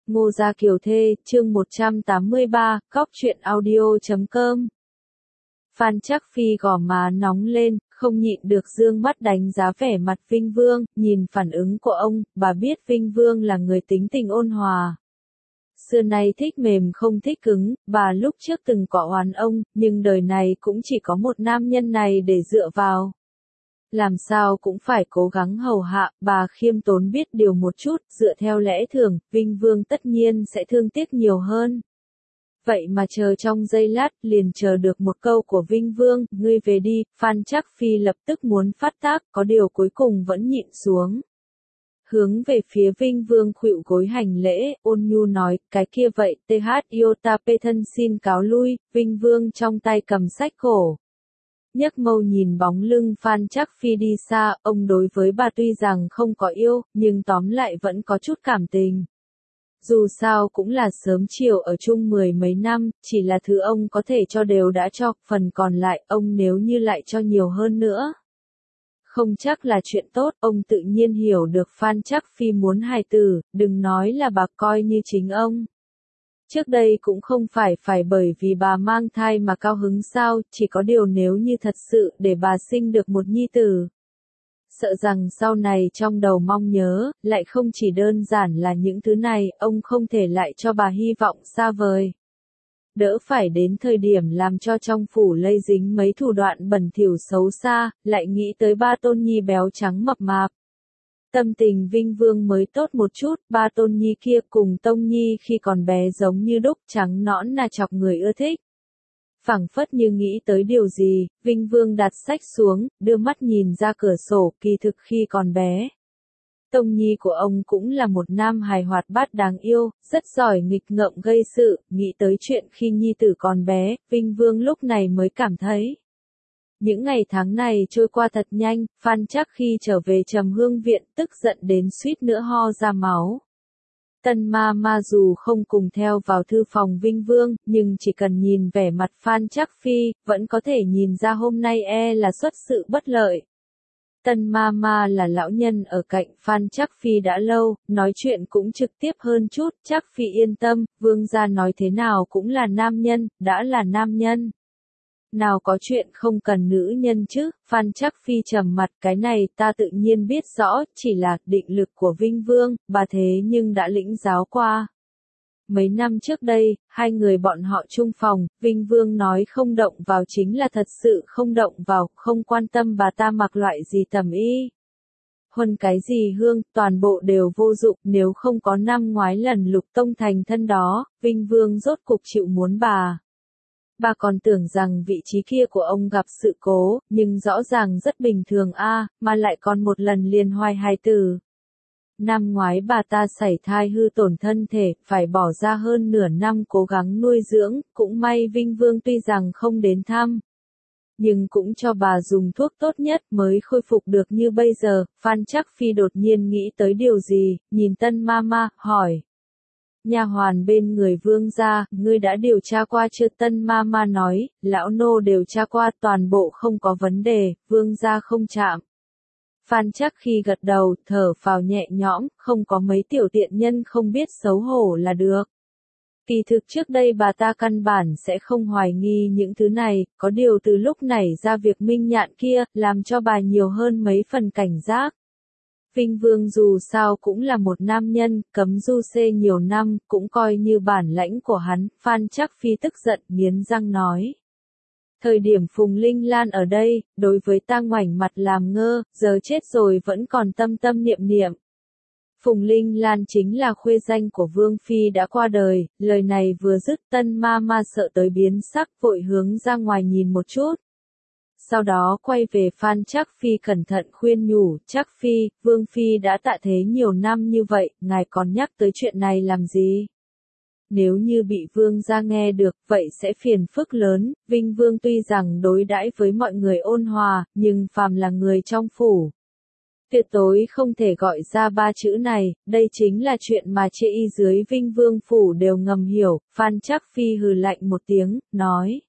Ngô Gia Kiều Thê, chương 183, Góc truyện audio.com. Phan Trắc Phi gò má nóng lên, không nhịn được dương mắt đánh giá vẻ mặt Vinh Vương, nhìn phản ứng của ông, bà biết Vinh Vương là người tính tình ôn hòa. Xưa nay thích mềm không thích cứng, bà lúc trước từng có oán ông, nhưng đời này cũng chỉ có một nam nhân này để dựa vào. Làm sao cũng phải cố gắng hầu hạ, bà khiêm tốn biết điều một chút, dựa theo lẽ thường, Vinh Vương tất nhiên sẽ thương tiếc nhiều hơn. Vậy mà chờ trong giây lát, liền chờ được một câu của Vinh Vương, ngươi về đi, Phan Trắc Phi lập tức muốn phát tác, có điều cuối cùng vẫn nhịn xuống. Hướng về phía Vinh Vương khuỵu gối hành lễ, ôn nhu nói, cái kia vậy, TH Iota P thân xin cáo lui, Vinh Vương trong tay cầm sách cổ. Nhấc mâu nhìn bóng lưng Phan Trắc Phi đi xa, ông đối với bà tuy rằng không có yêu, nhưng tóm lại vẫn có chút cảm tình. Dù sao cũng là sớm chiều ở chung mười mấy năm, chỉ là thứ ông có thể cho đều đã cho, phần còn lại ông nếu như lại cho nhiều hơn nữa. Không chắc là chuyện tốt, ông tự nhiên hiểu được Phan Trắc Phi muốn hài tử, đừng nói là bà coi như chính ông. Trước đây cũng không phải bởi vì bà mang thai mà cao hứng sao, chỉ có điều nếu như thật sự để bà sinh được một nhi tử. Sợ rằng sau này trong đầu mong nhớ, lại không chỉ đơn giản là những thứ này, ông không thể lại cho bà hy vọng xa vời. Đỡ phải đến thời điểm làm cho trong phủ lây dính mấy thủ đoạn bẩn thỉu xấu xa, lại nghĩ tới ba tôn nhi béo trắng mập mạp. Tâm tình Vinh Vương mới tốt một chút, ba tôn nhi kia cùng Tông Nhi khi còn bé giống như đúc trắng nõn là chọc người ưa thích. Phảng phất như nghĩ tới điều gì, Vinh Vương đặt sách xuống, đưa mắt nhìn ra cửa sổ, kỳ thực khi còn bé. Tông Nhi của ông cũng là một nam hài hoạt bát đáng yêu, rất giỏi nghịch ngợm gây sự, nghĩ tới chuyện khi nhi tử còn bé, Vinh Vương lúc này mới cảm thấy. Những ngày tháng này trôi qua thật nhanh, Phan Trắc khi trở về Trầm Hương viện tức giận đến suýt nữa ho ra máu. Tân ma ma dù không cùng theo vào thư phòng Vinh Vương, nhưng chỉ cần nhìn vẻ mặt Phan Trắc Phi, vẫn có thể nhìn ra hôm nay là xuất sự bất lợi. Tân ma ma là lão nhân ở cạnh Phan Trắc Phi đã lâu, nói chuyện cũng trực tiếp hơn chút, Trắc Phi yên tâm, Vương gia nói thế nào cũng là nam nhân, đã là nam nhân. Nào có chuyện không cần nữ nhân chứ, Phan Trắc Phi trầm mặt, cái này ta tự nhiên biết rõ, chỉ là định lực của Vinh Vương, bà thế nhưng đã lĩnh giáo qua. Mấy năm trước đây, hai người bọn họ chung phòng, Vinh Vương nói không động vào chính là thật sự không động vào, không quan tâm bà ta mặc loại gì tầm y. Huân cái gì hương, toàn bộ đều vô dụng, nếu không có năm ngoái lần Lục Tông thành thân đó, Vinh Vương rốt cục chịu muốn bà. Bà còn tưởng rằng vị trí kia của ông gặp sự cố, nhưng rõ ràng rất bình thường mà lại còn một lần liền hoài hài tử. Năm ngoái bà ta sảy thai hư tổn thân thể, phải bỏ ra hơn nửa năm cố gắng nuôi dưỡng, cũng may Vinh Vương tuy rằng không đến thăm. Nhưng cũng cho bà dùng thuốc tốt nhất mới khôi phục được như bây giờ, Phan Trắc Phi đột nhiên nghĩ tới điều gì, nhìn Tân Mama, hỏi. Nha hoàn bên người Vương gia, ngươi đã điều tra qua chưa? Tân Mama nói, lão nô điều tra qua toàn bộ không có vấn đề, Vương gia không chạm. Phan Trắc khi gật đầu, thở phào nhẹ nhõm, không có mấy tiểu tiện nhân không biết xấu hổ là được. Kỳ thực trước đây bà ta căn bản sẽ không hoài nghi những thứ này, có điều từ lúc nảy ra việc Minh Nhạn kia, làm cho bà nhiều hơn mấy phần cảnh giác. Vinh Vương dù sao cũng là một nam nhân, cấm du xê nhiều năm, cũng coi như bản lãnh của hắn, Phan Trắc Phi tức giận, nghiến răng nói. Thời điểm Phùng Linh Lan ở đây, đối với ta ngoảnh mặt làm ngơ, giờ chết rồi vẫn còn tâm tâm niệm niệm. Phùng Linh Lan chính là khuê danh của Vương Phi đã qua đời, lời này vừa dứt Tân ma ma sợ tới biến sắc, vội hướng ra ngoài nhìn một chút. Sau đó quay về Phan Trắc Phi cẩn thận khuyên nhủ, Trắc Phi, Vương Phi đã tạ thế nhiều năm như vậy, ngài còn nhắc tới chuyện này làm gì? Nếu như bị Vương gia nghe được, vậy sẽ phiền phức lớn, Vinh Vương tuy rằng đối đãi với mọi người ôn hòa, nhưng phàm là người trong phủ. Tuyệt đối không thể gọi ra ba chữ này, đây chính là chuyện mà chê y dưới Vinh Vương phủ đều ngầm hiểu, Phan Trắc Phi hừ lạnh một tiếng, nói.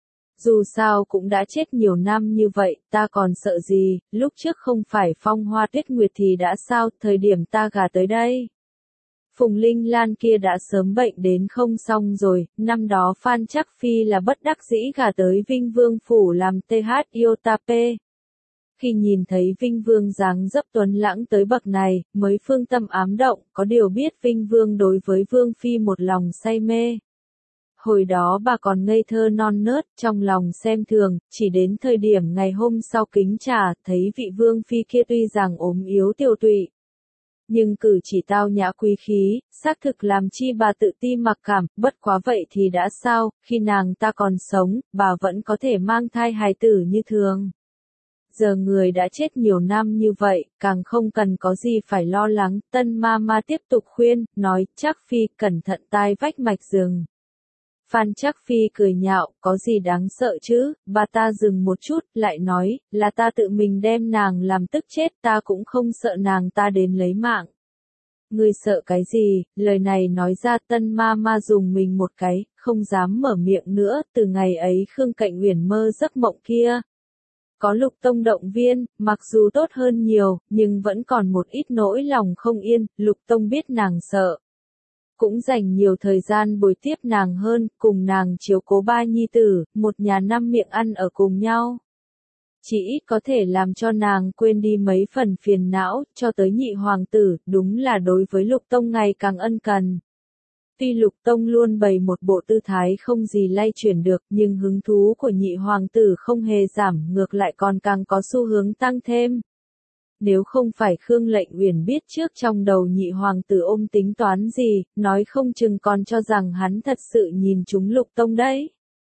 Dù sao cũng đã chết nhiều năm như vậy, ta còn sợ gì, lúc trước không phải Phong Hoa Tuyết Nguyệt thì đã sao, thời điểm ta gả tới đây. Phùng Linh Lan kia đã sớm bệnh đến không xong rồi, năm đó Phan Trắc Phi là bất đắc dĩ gả tới Vinh Vương phủ làm TH Yotape. Khi nhìn thấy Vinh Vương dáng dấp tuấn lãng tới bậc này, mới phương tâm ám động, có điều biết Vinh Vương đối với Vương Phi một lòng say mê. Hồi đó bà còn ngây thơ non nớt, trong lòng xem thường, chỉ đến thời điểm ngày hôm sau kính trà, thấy vị Vương Phi kia tuy rằng ốm yếu tiều tụy, nhưng cử chỉ tao nhã quý khí, xác thực làm chi bà tự ti mặc cảm, bất quá vậy thì đã sao, khi nàng ta còn sống, bà vẫn có thể mang thai hài tử như thường. Giờ người đã chết nhiều năm như vậy, càng không cần có gì phải lo lắng, Tân Mama tiếp tục khuyên, nói, Trắc Phi, cẩn thận tai vách mạch rừng. Phan Trắc Phi cười nhạo, có gì đáng sợ chứ, bà ta dừng một chút, lại nói, là ta tự mình đem nàng làm tức chết, ta cũng không sợ nàng ta đến lấy mạng. Ngươi sợ cái gì, lời này nói ra Tân Mama dùng mình một cái, không dám mở miệng nữa, từ ngày ấy Khương Cạnh Uyển mơ giấc mộng kia. Có Lục Tông động viên, mặc dù tốt hơn nhiều, nhưng vẫn còn một ít nỗi lòng không yên, Lục Tông biết nàng sợ. Cũng dành nhiều thời gian bồi tiếp nàng hơn, cùng nàng chiếu cố ba nhi tử, một nhà năm miệng ăn ở cùng nhau. Chỉ ít có thể làm cho nàng quên đi mấy phần phiền não, cho tới nhị hoàng tử, đúng là đối với Lục Tông ngày càng ân cần. Tuy Lục Tông luôn bày một bộ tư thái không gì lay chuyển được, nhưng hứng thú của nhị hoàng tử không hề giảm, ngược lại còn càng có xu hướng tăng thêm. Nếu không phải Khương Lệnh Uyển biết trước trong đầu nhị hoàng tử ôm tính toán gì, nói không chừng còn cho rằng hắn thật sự nhìn trúng Lục Tông đấy.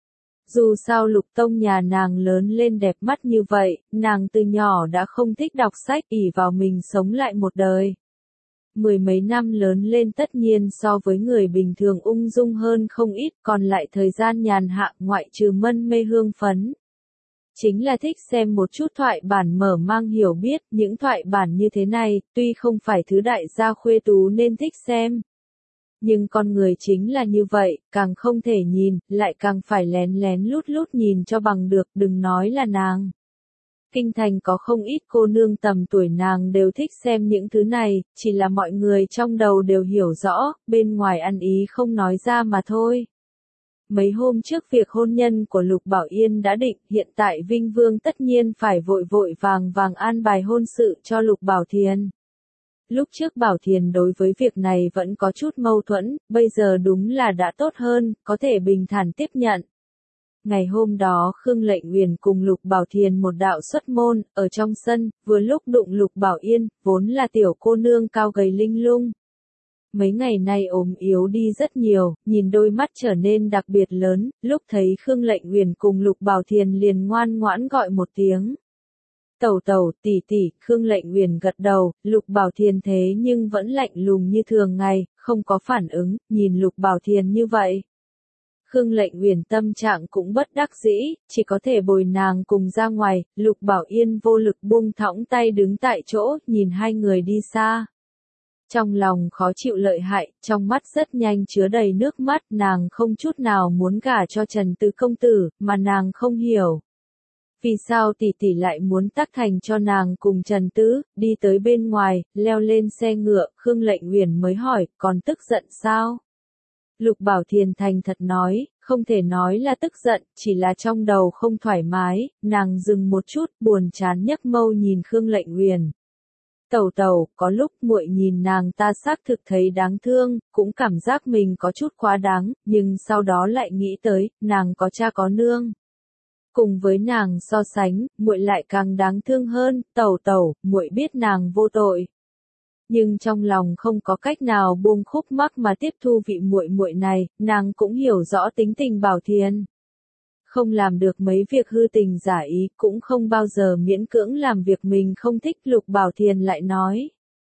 Dù sao Lục Tông nhà nàng lớn lên đẹp mắt như vậy, nàng từ nhỏ đã không thích đọc sách, ỷ vào mình sống lại một đời. Mười mấy năm lớn lên tất nhiên so với người bình thường ung dung hơn không ít, còn lại thời gian nhàn hạ ngoại trừ mân mê hương phấn. Chính là thích xem một chút thoại bản mở mang hiểu biết, những thoại bản như thế này, tuy không phải thứ đại gia khuê tú nên thích xem. Nhưng con người chính là như vậy, càng không thể nhìn, lại càng phải lén lén lút lút nhìn cho bằng được, đừng nói là nàng. Kinh thành có không ít cô nương tầm tuổi nàng đều thích xem những thứ này, chỉ là mọi người trong đầu đều hiểu rõ, bên ngoài ăn ý không nói ra mà thôi. Mấy hôm trước việc hôn nhân của Lục Bảo Yên đã định, hiện tại Vinh Vương tất nhiên phải vội vội vàng vàng an bài hôn sự cho Lục Bảo Thiền. Lúc trước Bảo Thiền đối với việc này vẫn có chút mâu thuẫn, bây giờ đúng là đã tốt hơn, có thể bình thản tiếp nhận. Ngày hôm đó Khương Lệnh Uyển cùng Lục Bảo Thiền một đạo xuất môn, ở trong sân, vừa lúc đụng Lục Bảo Yên, vốn là tiểu cô nương cao gầy linh lung. Mấy ngày nay ốm yếu đi rất nhiều, nhìn đôi mắt trở nên đặc biệt lớn, lúc thấy Khương Lệnh Uyển cùng Lục Bảo Thiền liền ngoan ngoãn gọi một tiếng. Tẩu tẩu, tỷ tỷ, Khương Lệnh Uyển gật đầu, Lục Bảo Thiền thế nhưng vẫn lạnh lùng như thường ngày, không có phản ứng, nhìn Lục Bảo Thiền như vậy. Khương Lệnh Uyển tâm trạng cũng bất đắc dĩ, chỉ có thể bồi nàng cùng ra ngoài, Lục Bảo Yên vô lực buông thõng tay đứng tại chỗ, nhìn hai người đi xa. Trong lòng khó chịu lợi hại, trong mắt rất nhanh chứa đầy nước mắt, nàng không chút nào muốn gả cho Trần Tứ công tử, mà nàng không hiểu. Vì sao tỷ tỷ lại muốn tác thành cho nàng cùng Trần Tứ, đi tới bên ngoài, leo lên xe ngựa, Khương Lệnh Uyển mới hỏi, còn tức giận sao? Lục Bảo Thiền thành thật nói, không thể nói là tức giận, chỉ là trong đầu không thoải mái, nàng dừng một chút, buồn chán nhấc mâu nhìn Khương Lệnh Uyển. Tẩu tẩu, có lúc muội nhìn nàng ta xác thực thấy đáng thương, cũng cảm giác mình có chút quá đáng, nhưng sau đó lại nghĩ tới, nàng có cha có nương. Cùng với nàng so sánh, muội lại càng đáng thương hơn, tẩu tẩu, muội biết nàng vô tội. Nhưng trong lòng không có cách nào buông khúc mắc mà tiếp thu vị muội muội này, nàng cũng hiểu rõ tính tình Bảo Thiền. Không làm được mấy việc hư tình giả ý, cũng không bao giờ miễn cưỡng làm việc mình không thích, Lục Bảo Thiền lại nói.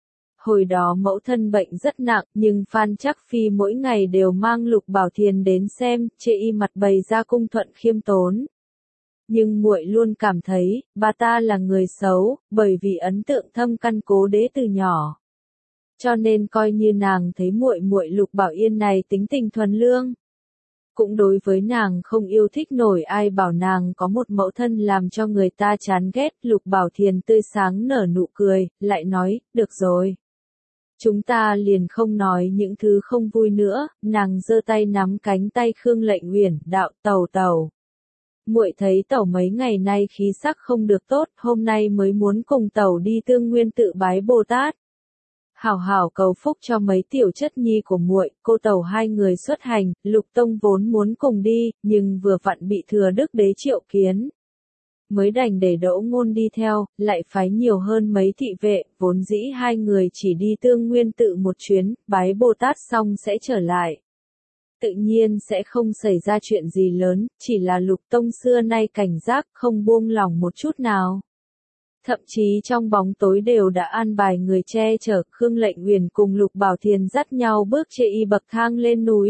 Hồi đó mẫu thân bệnh rất nặng, nhưng Phan Trắc Phi mỗi ngày đều mang Lục Bảo Thiền đến xem, chê y mặt bày ra cung thuận khiêm tốn. Nhưng muội luôn cảm thấy, bà ta là người xấu, bởi vì ấn tượng thâm căn cố đế từ nhỏ. Cho nên coi như nàng thấy muội muội Lục Bảo Yên này tính tình thuần lương. Cũng đối với nàng không yêu thích nổi ai bảo nàng có một mẫu thân làm cho người ta chán ghét, Lục Bảo Thiền tươi sáng nở nụ cười, lại nói, được rồi. Chúng ta liền không nói những thứ không vui nữa, nàng giơ tay nắm cánh tay Khương Lệnh Uyển, đạo tẩu. Muội thấy tẩu mấy ngày nay khí sắc không được tốt, hôm nay mới muốn cùng tẩu đi Tương Nguyên tự bái Bồ Tát. Hảo hảo cầu phúc cho mấy tiểu chất nhi của muội, cô tẩu hai người xuất hành, Lục Tông vốn muốn cùng đi, nhưng vừa vặn bị Thừa Đức Đế triệu kiến. Mới đành để Đỗ Ngôn đi theo, lại phái nhiều hơn mấy thị vệ, vốn dĩ hai người chỉ đi Tương Nguyên tự một chuyến, bái Bồ Tát xong sẽ trở lại. Tự nhiên sẽ không xảy ra chuyện gì lớn, chỉ là Lục Tông xưa nay cảnh giác, không buông lỏng một chút nào. Thậm chí trong bóng tối đều đã an bài người che chở, Khương Lệnh Uyển cùng Lục Bảo Thiền dắt nhau bước chê y bậc thang lên núi.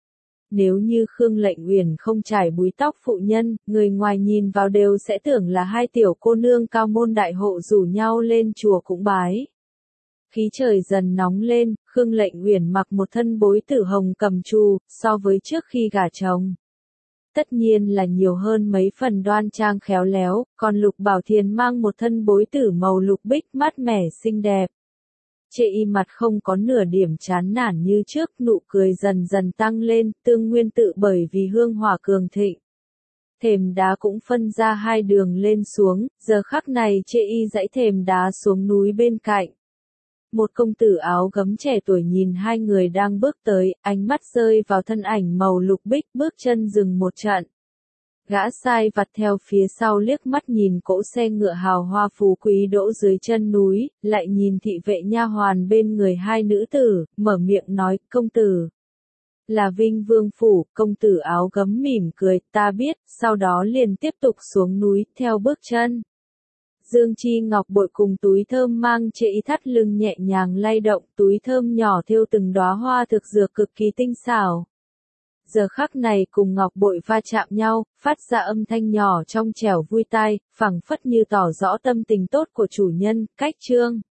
Nếu như Khương Lệnh Uyển không trải búi tóc phụ nhân, người ngoài nhìn vào đều sẽ tưởng là hai tiểu cô nương cao môn đại hộ rủ nhau lên chùa cũng bái. Khí trời dần nóng lên, Khương Lệnh Uyển mặc một thân bối tử hồng cầm trù, so với trước khi gả chồng. Tất nhiên là nhiều hơn mấy phần đoan trang khéo léo, còn Lục Bảo Thiền mang một thân bối tử màu lục bích mát mẻ xinh đẹp. Chê y mặt không có nửa điểm chán nản như trước, nụ cười dần dần tăng lên, Tương Nguyên tự bởi vì hương hỏa cường thịnh. Thềm đá cũng phân ra hai đường lên xuống, giờ khắc này chê y dãy thềm đá xuống núi bên cạnh. Một công tử áo gấm trẻ tuổi nhìn hai người đang bước tới, ánh mắt rơi vào thân ảnh màu lục bích, bước chân dừng một trận. Gã sai vặt theo phía sau liếc mắt nhìn cỗ xe ngựa hào hoa phú quý đỗ dưới chân núi, lại nhìn thị vệ nha hoàn bên người hai nữ tử, mở miệng nói, công tử. Là Vinh Vương Phủ, công tử áo gấm mỉm cười, ta biết, sau đó liền tiếp tục xuống núi, theo bước chân. Dương chi ngọc bội cùng túi thơm mang chệ y thắt lưng nhẹ nhàng lay động, túi thơm nhỏ thêu từng đóa hoa thực dược cực kỳ tinh xảo. Giờ khắc này cùng ngọc bội va chạm nhau, phát ra âm thanh nhỏ trong trẻo vui tai, phảng phất như tỏ rõ tâm tình tốt của chủ nhân, cách chương.